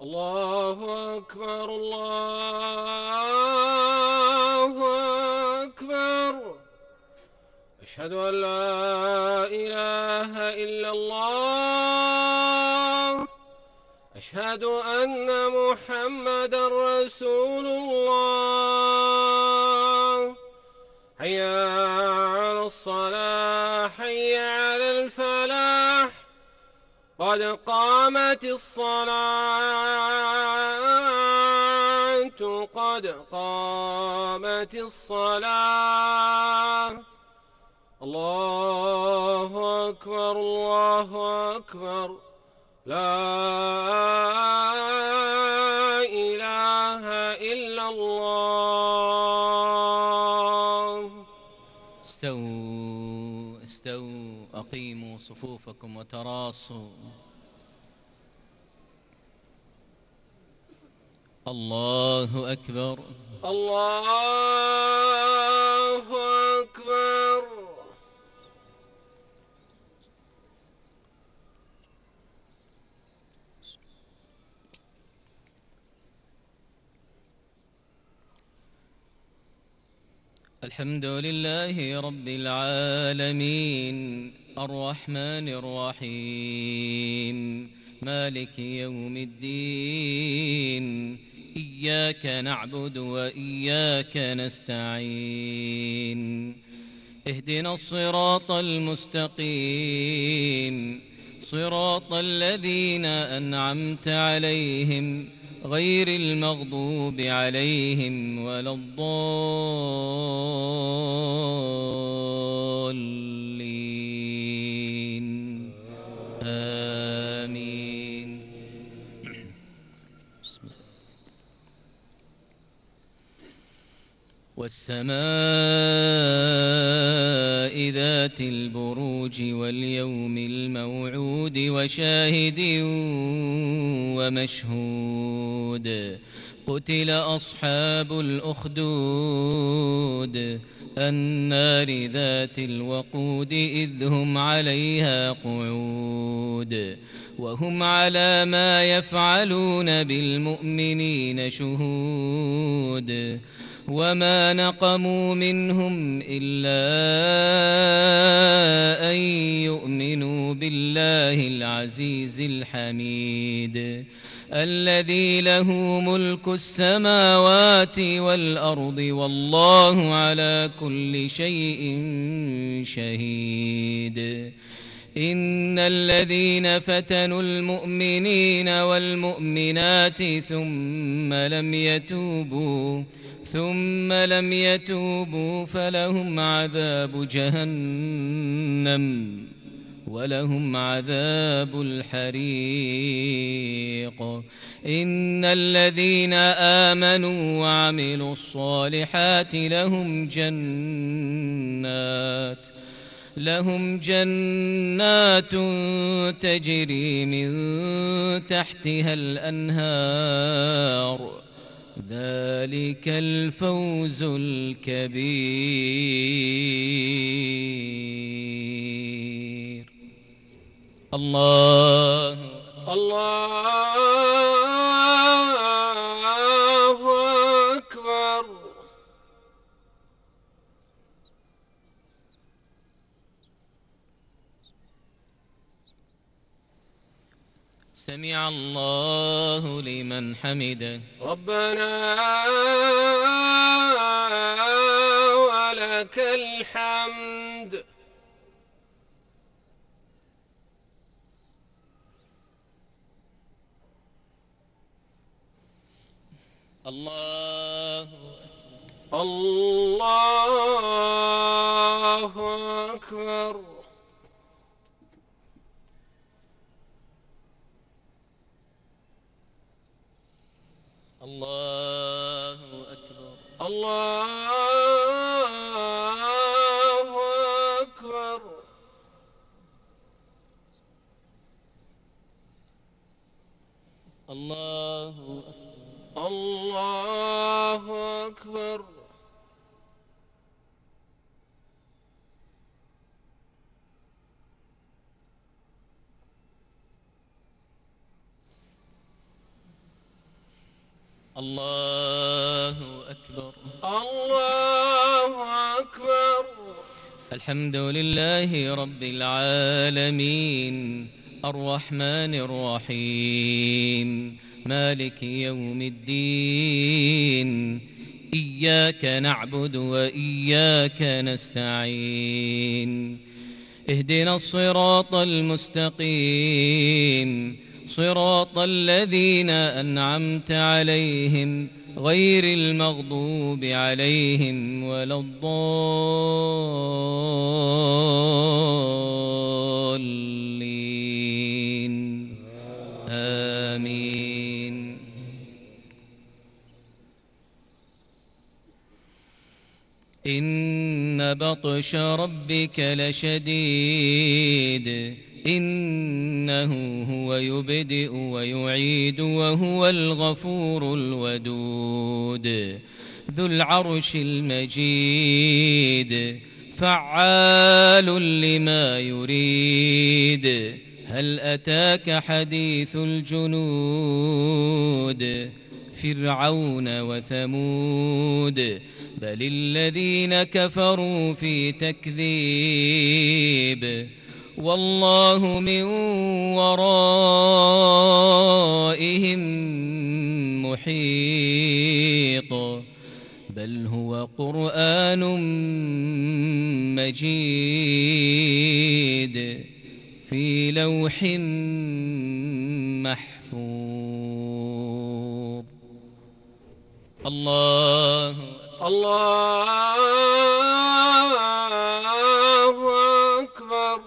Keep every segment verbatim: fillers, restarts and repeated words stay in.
الله أكبر الله أكبر. أشهد أن لا إله إلا الله. أشهد أن محمدا رسول الله. حي على الصلاة حي على الفلاح. قد قامت الصلاة قد قامت الصلاة. الله أكبر الله أكبر. لا إله إلا الله. استووا استووا أقيموا صفوفكم وتراصوا. الله أكبر الله أكبر. الحمد لله رب العالمين الرحمن الرحيم مالك يوم الدين. إياك نعبد وإياك نستعين. اهدنا الصراط المستقيم صراط الذين أنعمت عليهم غير المغضوب عليهم ولا الضالين. آمين. بسم الله. والسماء ذات البروج واليوم الموعود وشاهد ومشهود. قتل أصحاب الأخدود النار ذات الوقود إذ هم عليها قعود وهم على ما يفعلون بالمؤمنين شهود. وما نقموا منهم إلا أن يؤمنوا بالله العزيز الحميد الذي له ملك السماوات والأرض والله على كل شيء شهيد. إن الذين فتنوا المؤمنين والمؤمنات ثم لم يتوبوا ثم لم يتوبوا فلهم عذاب جهنم ولهم عذاب الحريق. إن الذين آمنوا وعملوا الصالحات لهم جنات لهم جنات تجري من تحتها الأنهار. ذلك الفوز الكبير. الله الله أكبر. سمع الله لمن حمده. ربنا ولك الحمد. الله الله أكبر. الله أكبر. الله أكبر. الله الله أكبر. الله أكبر. الله أكبر. الحمد لله رب العالمين الرحمن الرحيم مالك يوم الدين إياك نعبد وإياك نستعين اهدنا الصراط المستقيم صراط الذين أنعمت عليهم غير المغضوب عليهم ولا الضالين آمين. إن بطش ربك لشديد إنه هو يبدئ ويعيد وهو الغفور الودود ذو العرش المجيد فعال لما يريد. هل أتاك حديث الجنود فرعون وثمود بل الذين كفروا في تكذيب والله من ورائهم محيط بل هو قرآن مجيد في لوح محفوظ. الله الله أكبر.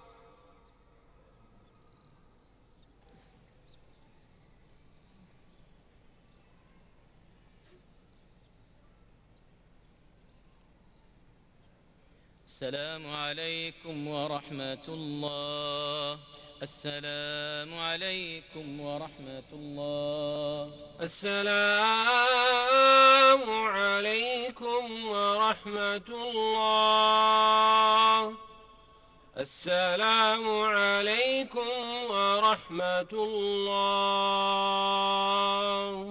السلام عليكم ورحمة الله. السلام عليكم ورحمة الله. السلام عليكم ورحمة الله. السلام عليكم ورحمة الله.